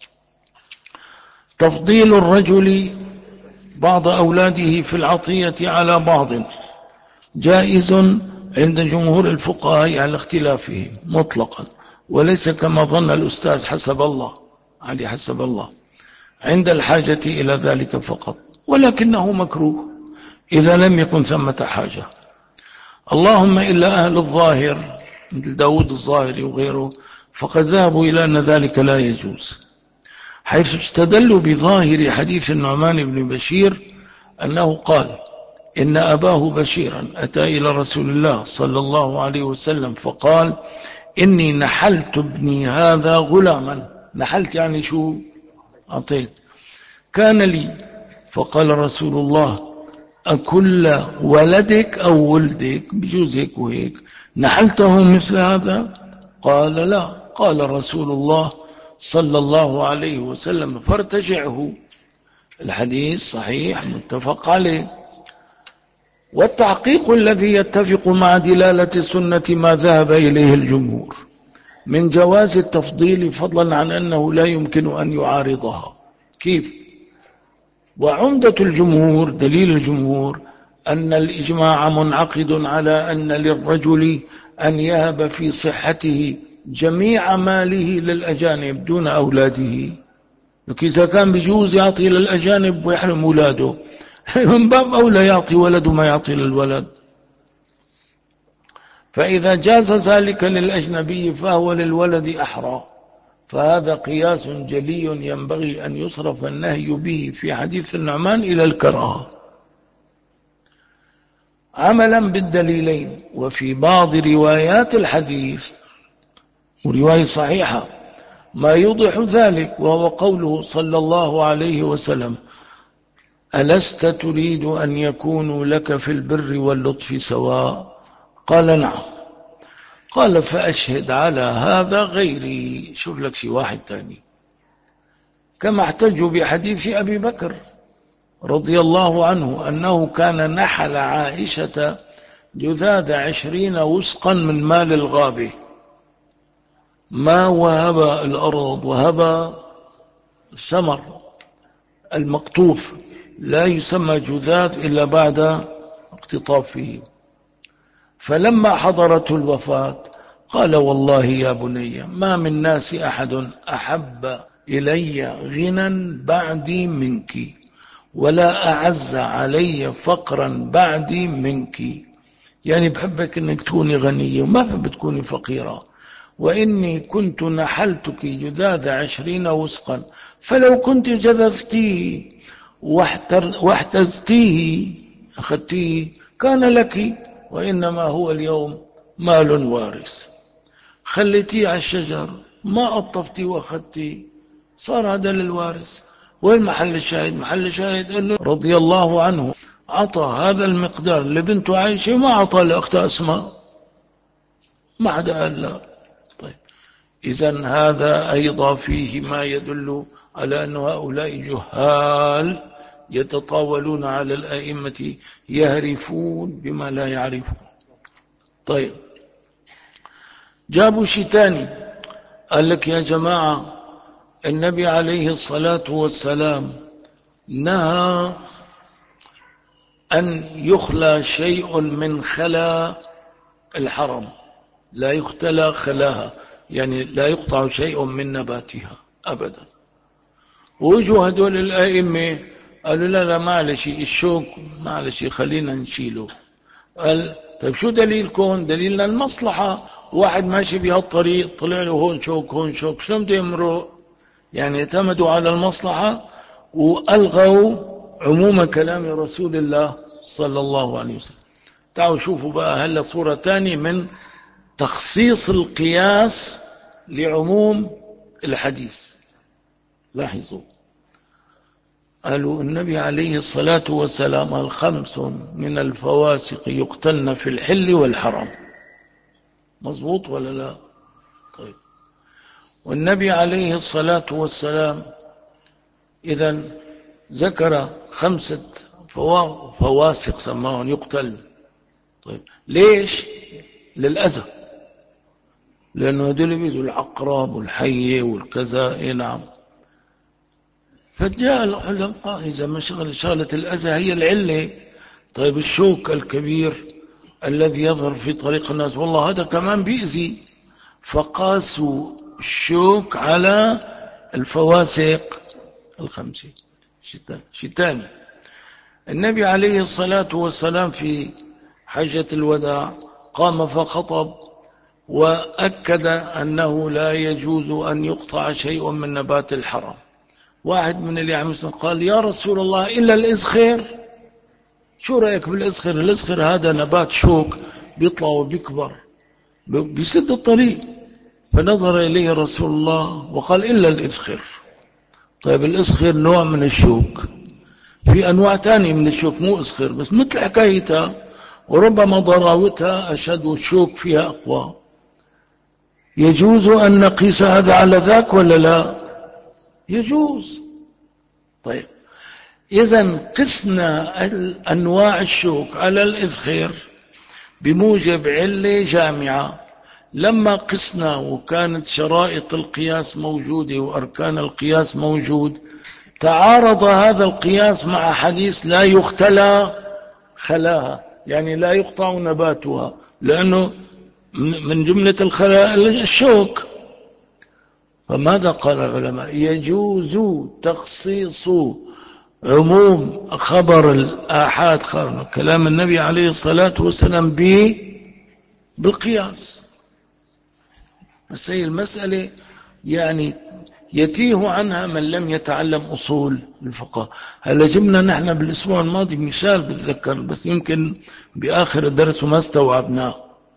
تفضيل الرجل بعض أولاده في العطية على بعض جائز عند جمهور الفقهاء على اختلافهم مطلقا، وليس كما ظن الأستاذ حسب الله علي حسب الله عند الحاجة إلى ذلك فقط، ولكنه مكروه إذا لم يكن ثمة حاجة. اللهم إلا أهل الظاهر مثل داود الظاهري وغيره فقد ذهبوا إلى أن ذلك لا يجوز، حيث استدلوا بظاهر حديث النعمان بن بشير أنه قال إن أباه بشيرا أتى إلى رسول الله صلى الله عليه وسلم فقال إني نحلت ابني هذا غلاما. نحلت يعني شو؟ أعطيت. كان لي، فقال رسول الله أكل ولدك أو ولدك، بجوز هيك وهيك، نحلته مثل هذا؟ قال لا. قال رسول الله صلى الله عليه وسلم فارتجعه. الحديث صحيح متفق عليه. والتحقيق الذي يتفق مع دلالة السنة ما ذهب إليه الجمهور من جواز التفضيل، فضلا عن أنه لا يمكن أن يعارضها. كيف؟ وعمدة الجمهور، دليل الجمهور أن الإجماع منعقد على أن للرجل أن يهب في صحته جميع ماله للأجانب دون أولاده. لكن إذا كان بجوز يعطي للأجانب ويحرم أولاده، من باب أولى يعطي ولده ما يعطي للولد. فإذا جاز ذلك للأجنبي فهو للولد أحرى. فهذا قياس جلي ينبغي أن يصرف النهي به في حديث النعمان إلى الكراهة عملا بالدليلين. وفي بعض روايات الحديث ورواية صحيحة ما يوضح ذلك، وهو قوله صلى الله عليه وسلم ألست تريد أن يكونوا لك في البر واللطف سواء؟ قال نعم. قال فأشهد على هذا غيري. شوف لك شي واحد تاني، كما احتجوا بحديث أبي بكر رضي الله عنه أنه كان نحل عائشة جذاذ 20 وسقا من مال الغابة. ما وهب الأرض وهب الثمر المقطوف لا يسمى جذاذ إلا بعد اقتطافه. فلما حضرته الوفاة قال والله يا بني ما من ناس أحد أحب إلي غنى بعدي منك ولا أعز علي فقرا بعدي منك. يعني بحبك أنك تكوني غنية وما بحب تكوني فقيرة، وإني كنت نحلتك جذاذ 20 وسقا، فلو كنت جذذتيه واحتزتيه أخذتيه كان لك، وإنما هو اليوم مال وارث. خليتيه على الشجر ما قطفتيه وأخذتيه صار هذا للوارث. وين محل الشاهد؟ محل الشاهد أنه رضي الله عنه عطى هذا المقدار لبنته عائشة وما عطى لأختها أسماء، ما حدا قال لا. طيب إذن هذا أيضا فيه ما يدل على أن هؤلاء جهال يتطاولون على الأئمة يهرفون بما لا يعرفون. طيب جابوا شيء تاني، قال لك يا جماعة النبي عليه الصلاة والسلام نهى أن يخلى شيء من خلا الحرم، لا يختلى خلاها، يعني لا يقطع شيء من نباتها أبدا. ووجوا هدول الآئمة قالوا لا لا معلش الشوك معلش خلينا نشيله. قال طيب شو دليلكم؟ دليلنا المصلحة. واحد ماشي بهالطريق طلع له هون شوك هون شوك، شلون بده يمرق؟ يعني اعتمدوا على المصلحة وألغوا عموم كلام رسول الله صلى الله عليه وسلم. تعالوا شوفوا بقى هلا صورة تانية من تخصيص القياس لعموم الحديث. لاحظوا قالوا النبي عليه الصلاة والسلام الخمس من الفواسق يقتلن في الحل والحرام، مظبوط ولا لا؟ طيب والنبي عليه الصلاة والسلام إذن ذكر 5 فواسق سماهم يقتل. طيب ليش؟ للأذى، لأنه هدول بيزوا العقرب والحية والكذا. إيه نعم. فجاء العلماء إذا ما شغلة الأذى هي العلة، طيب الشوك الكبير الذي يظهر في طريق الناس والله هذا كمان بيأذي، فقاسوا الشوك على الفواسق ال5. شيء ثاني، النبي عليه الصلاة والسلام في حجة الوداع قام فخطب وأكد أنه لا يجوز أن يقطع شيء من نبات الحرم. واحد من اللي عم يسمع قال يا رسول الله إلا الإزخر، شو رأيك بالإزخر؟ الإزخر هذا نبات شوك بيطلع وبيكبر بيسد الطريق. فنظر إليه رسول الله وقال إلا الإزخر. طيب الإزخر نوع من الشوك، في أنواع تانية من الشوك مو إزخر بس مثل حكايتها، وربما ضراوتها أشد والشوك فيها أقوى. يجوز أن نقيس هذا على ذاك ولا لا؟ يجوز. طيب إذن قسنا أنواع الشوك على الإذخر بموجب علة جامعة. لما قسنا وكانت شرائط القياس موجودة وأركان القياس موجود، تعارض هذا القياس مع حديث لا يختلى خلاها، يعني لا يقطع نباتها، لأنه من جملة الخلاء الشوك. فماذا قال العلماء؟ يجوز تخصيص عموم خبر الآحاد كلام النبي عليه الصلاة والسلام بالقياس. بس هي المسألة يعني يتيه عنها من لم يتعلم أصول الفقه. هلا جبنا نحن بالأسبوع الماضي مثال بتذكر بس يمكن بآخر الدرس وما استوعبناه.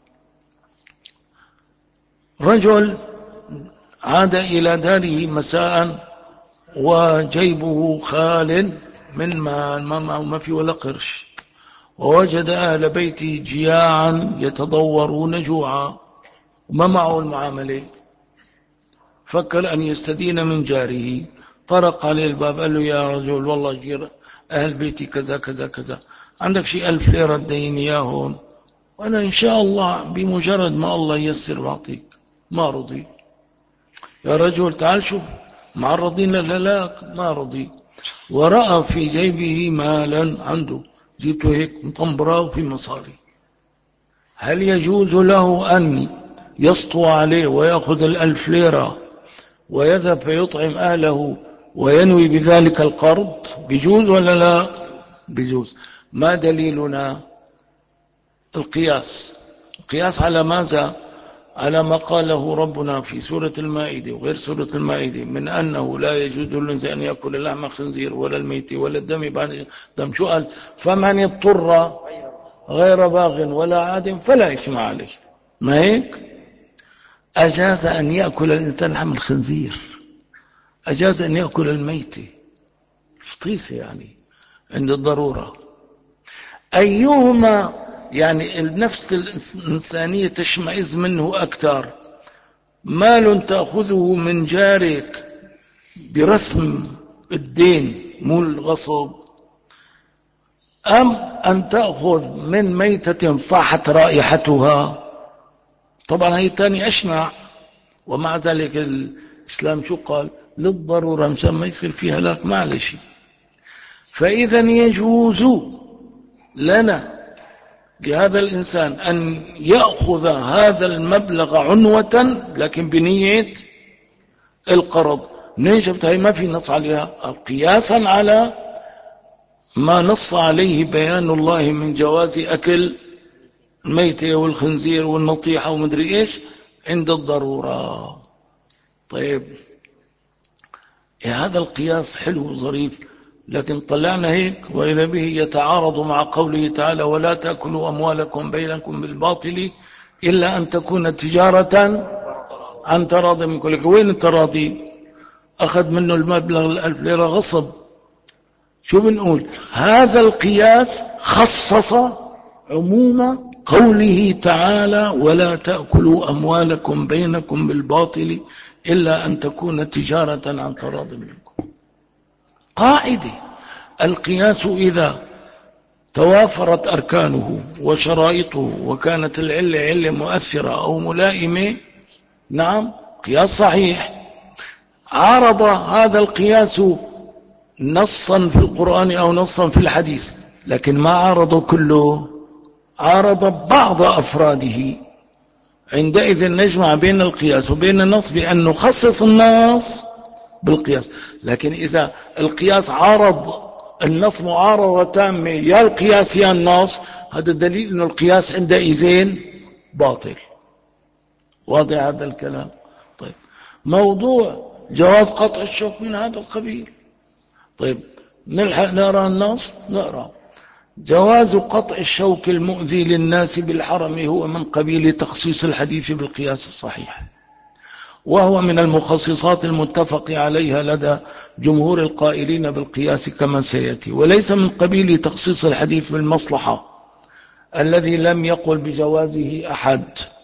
رجل عاد إلى داره مساء وجيبه خال من مال، ما معه ما في ولا قرش، ووجد أهل بيته جياعا يتضورون جوعا وما معه المعاملة. فكر أن يستدين من جاره، طرق عليه الباب قال له يا رجل والله جير أهل بيتي كذا كذا كذا، عندك شيء 1000 ليرة تدين إياهم؟ وأنا إن شاء الله بمجرد ما الله ييسر بعطيك. ما رضي. يا رجل تعال شوف معرضين للهلاك، ما رضي. ورأى في جيبه مالا عنده، جيته هيك مطنبراه في مصاري، هل يجوز له أن يسطو عليه ويأخذ 1000 ليرة ويذهب فيطعم أهله وينوي بذلك القرض؟ بيجوز ولا لا؟ بيجوز. ما دليلنا؟ القياس على ماذا؟ على ما قاله ربنا في سورة المائدة وغير سورة المائدة من أنه لا يجوز للإنسان أن يأكل لحم الخنزير ولا الميت ولا الدم بعد دم. شو قال؟ فمن اضطر غير باغ ولا عاد فلا إثم عليه. ما هيك؟ أجاز أن يأكل الإنسان لحم الخنزير، أجاز أن يأكل الميت، فطيسة يعني عند الضرورة. أيهما يعني النفس الإنسانية تشمئز منه أكثر؟ مال تأخذه من جارك برسم الدين مو الغصب، أم أن تأخذ من ميتة فاحت رائحتها؟ طبعا هي تاني أشنع. ومع ذلك الإسلام شو قال؟ للضرورة، مشان ما يصير فيها هلاك معلش. فإذا يجوز لنا بهذا الإنسان أن يأخذ هذا المبلغ عنوة لكن بنية القرض. منين جبتها؟ هي ما في نص عليها، قياسا على ما نص عليه بيان الله من جواز أكل الميتة والخنزير والنطيحة ومدري إيش عند الضرورة. طيب هذا القياس حلو وظريف، لكن طلعنا هيك وإذا به يتعارض مع قوله تعالى ولا تأكلوا أموالكم بينكم بالباطل إلا أن تكون تجارة عن تراضي منكم. لك وين التراضي؟ أخذ منه المبلغ 1000 ليرة غصب. شو بنقول؟ هذا القياس خصص عموم قوله تعالى ولا تأكلوا أموالكم بينكم بالباطل إلا أن تكون تجارة عن تراض منكم. قاعدة: القياس إذا توافرت أركانه وشرائطه وكانت العلة مؤثرة أو ملائمة، نعم قياس صحيح. عارض هذا القياس نصا في القرآن أو نصا في الحديث، لكن ما عارض كله، عارض بعض أفراده. عندئذ نجمع بين القياس وبين النص بأن نخصص النص بالقياس. لكن إذا القياس عارض النص معارضة تامة، يا القياس يا النص، هذا دليل أن القياس عندئذ باطل. واضح هذا الكلام؟ طيب موضوع جواز قطع الشوك من هذا القبيل. طيب نلحق نقرأ النص. نقرأ: جواز قطع الشوك المؤذي للناس بالحرم هو من قبيل تخصيص الحديث بالقياس الصحيح، وهو من المخصصات المتفق عليها لدى جمهور القائلين بالقياس كما سيأتي، وليس من قبيل تخصيص الحديث بالمصلحة الذي لم يقل بجوازه أحد.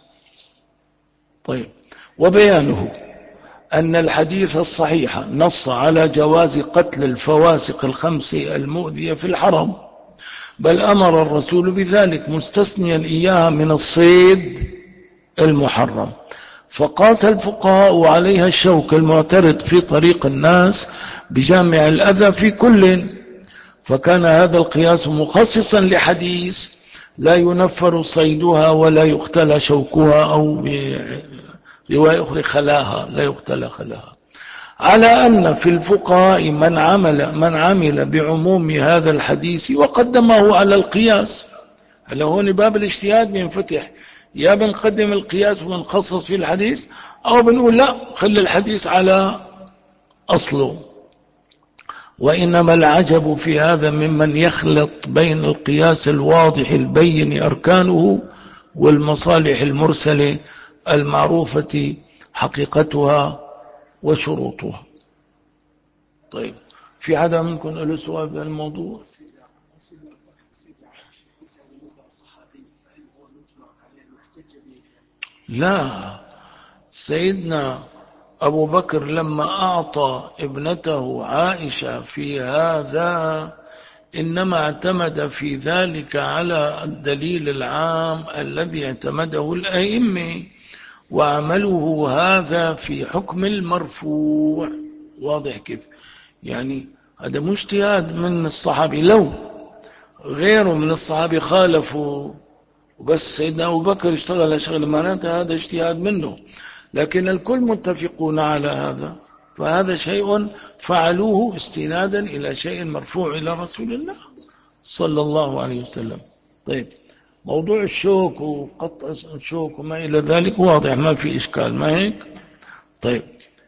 طيب وبيانه أن الحديث الصحيح نص على جواز قتل الفواسق الخمس المؤذية في الحرم، بل أمر الرسول بذلك مستثنيا إياها من الصيد المحرم. فقاس الفقهاء عليها الشوك المعترض في طريق الناس بجامع الأذى في كل، فكان هذا القياس مخصصا لحديث لا ينفر صيدها ولا يقتل شوكها، أو رواية أخرى خلاها، لا يقتل خلاها. على أن في الفقهاء من عمل بعموم هذا الحديث وقدمه على القياس. هلا هون باب الاجتهاد بينفتح، يا بنقدم القياس ونخصص في الحديث، أو بنقول لا خلي الحديث على أصله. وإنما العجب في هذا ممن يخلط بين القياس الواضح البين أركانه والمصالح المرسلة المعروفة حقيقتها وشروطها. طيب في حدا منكم له سؤال بالموضوع؟ لا، سيدنا أبو بكر لما أعطى ابنته عائشة في هذا إنما اعتمد في ذلك على الدليل العام الذي اعتمده الأئمة، وعمله هذا في حكم المرفوع. واضح كيف؟ يعني هذا مش اجتهاد من الصحابي، لو غيره من الصحابي خالفوا وبس سيدنا أبو بكر اشتغل على شغل معناته هذا اجتهاد منه، لكن الكل متفقون على هذا، فهذا شيء فعلوه استنادا إلى شيء مرفوع إلى رسول الله صلى الله عليه وسلم. طيب، موضوع الشوك وقطع الشوك وما إلى ذلك واضح، ما في إشكال، ما هيك؟ طيب،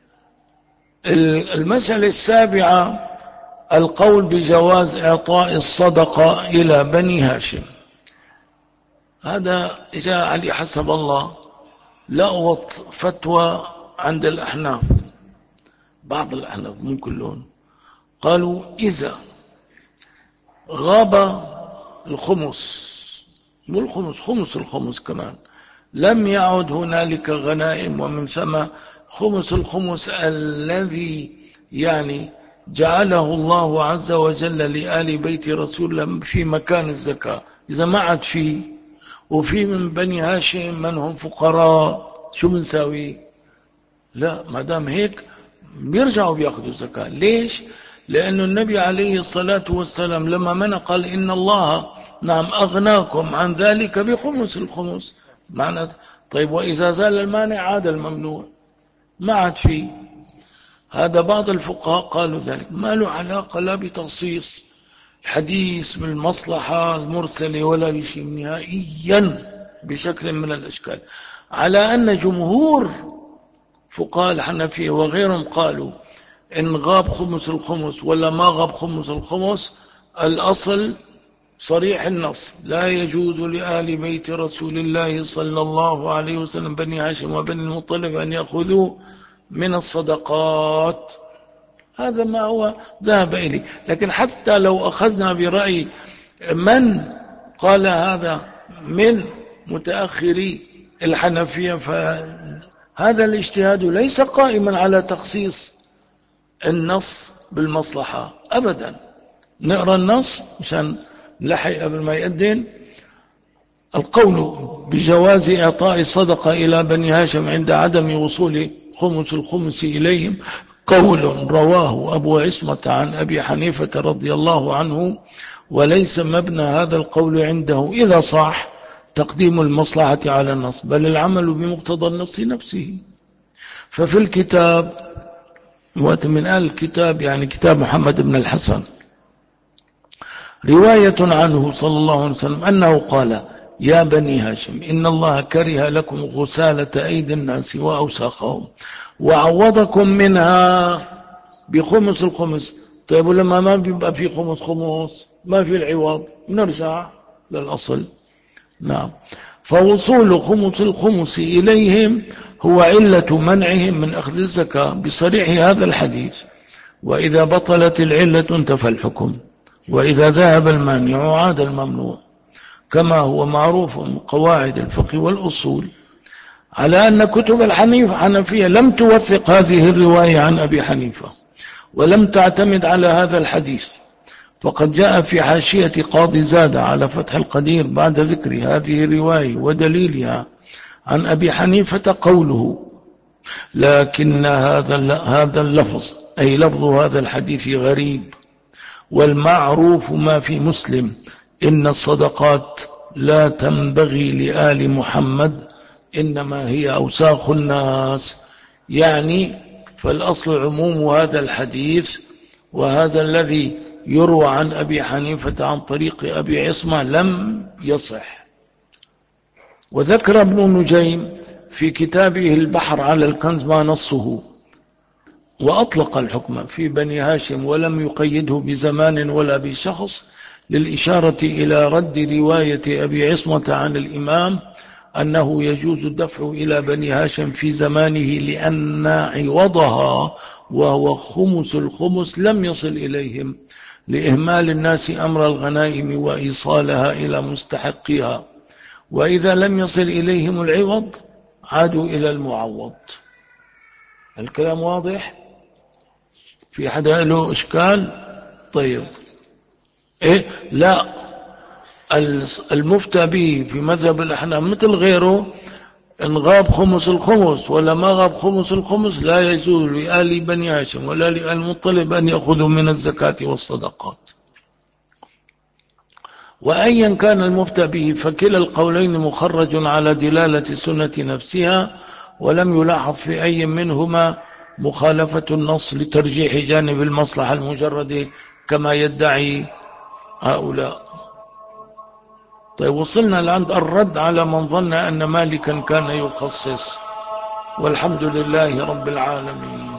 المسألة السابعة القول بجواز إعطاء الصدقة إلى بني هاشم. هذا جاء علي حسب الله لغوط فتوى عند الأحناف، بعض الأحناف مو كلهم، قالوا إذا غاب الخمس، مو الخمس، خمس الخمس كمان، لم يعد هنالك غنائم، ومن ثم خمس الخمس الذي يعني جعله الله عز وجل لآل بيت رسول الله في مكان الزكاة، إذا ما عاد فيه وفي من بني هاشم من هم فقراء، شو بنساوي؟ لا، ما دام هيك بيرجعوا بياخذوا زكاة. ليش؟ لأن النبي عليه الصلاة والسلام لما من قال إن الله نعم أغناكم عن ذلك بخمس الخمس، معنى طيب وإذا زال المانع عاد الممنوع، ما عاد فيه. هذا بعض الفقهاء قالوا ذلك، ما له علاقة لا بتخصيص الحديث بالمصلحة المرسلة ولا بشيء نهائيا بشكل من الأشكال، على أن جمهور فقهاء الحنفية وغيرهم قالوا إن غاب خمس الخمس ولا ما غاب خمس الخمس، الأصل صريح النص لا يجوز لآل بيت رسول الله صلى الله عليه وسلم بني هاشم وبني المطلب أن يأخذوا من الصدقات. هذا ما هو ذهب إليه. لكن حتى لو أخذنا برأي من قال هذا من متأخري الحنفية، فهذا الاجتهاد ليس قائما على تخصيص النص بالمصلحة أبدا. نقرأ النص مشان نلحق قبل ما يأذن. القول بجواز إعطاء الصدقة إلى بني هاشم عند عدم وصول خمس الخمس إليهم قول رواه أبو عصمة عن أبي حنيفة رضي الله عنه، وليس مبنى هذا القول عنده إذا صح تقديم المصلحة على النص، بل العمل بمقتضى النص نفسه. ففي الكتاب، ومن آل الكتاب يعني كتاب محمد بن الحسن، رواية عنه صلى الله عليه وسلم أنه قال يا بني هاشم إن الله كره لكم غسالة أيدي الناس وأوساخهم وعوضكم منها بخمس الخمس. طيب لما ما بيبقى في خمس خمس ما في العوض، نرجع للأصل. نعم، فوصول خمس الخمس إليهم هو علة منعهم من أخذ الزكاة بصريح هذا الحديث، وإذا بطلت العلة انتفى الحكم، وإذا ذهب المانع عاد الممنوع، كما هو معروف من قواعد الفقه والأصول، على أن كتب الحنفية لم توثق هذه الرواية عن أبي حنيفة ولم تعتمد على هذا الحديث. فقد جاء في حاشية قاضي زاد على فتح القدير بعد ذكر هذه الرواية ودليلها عن أبي حنيفة قوله لكن هذا اللفظ أي لفظ هذا الحديث غريب، والمعروف ما في مسلم إن الصدقات لا تنبغي لآل محمد إنما هي أوساخ الناس. يعني فالأصل عموم هذا الحديث، وهذا الذي يروى عن أبي حنيفة عن طريق أبي عصمة لم يصح. وذكر ابن نجيم في كتابه البحر على الكنز ما نصه، وأطلق الحكم في بني هاشم ولم يقيده بزمان ولا بشخص، للإشارة إلى رد رواية أبي عصمة عن الإمام أنه يجوز الدفع إلى بني هاشم في زمانه لأن عوضها وهو خمس الخمس لم يصل إليهم لإهمال الناس أمر الغنائم وإيصالها إلى مستحقها، وإذا لم يصل إليهم العوض عادوا إلى المعوض. الكلام واضح؟ في حدا له إشكال؟ طيب، إيه لا، المفتى به في مذهب الأحناف مثل غيره، إن غاب خمس الخمس ولا ما غاب خمس الخمس لا يجوز لآل بني هاشم ولا لآل المطلب أن يأخذوا من الزكاة والصدقات. وأيا كان المفتى به فكلا القولين مخرج على دلالة سنة نفسها، ولم يلاحظ في أي منهما مخالفة النص لترجيح جانب المصلحة المجرد كما يدعي هؤلاء. طيب وصلنا الآن الرد على من ظن أن مالكا كان يخصص، والحمد لله رب العالمين.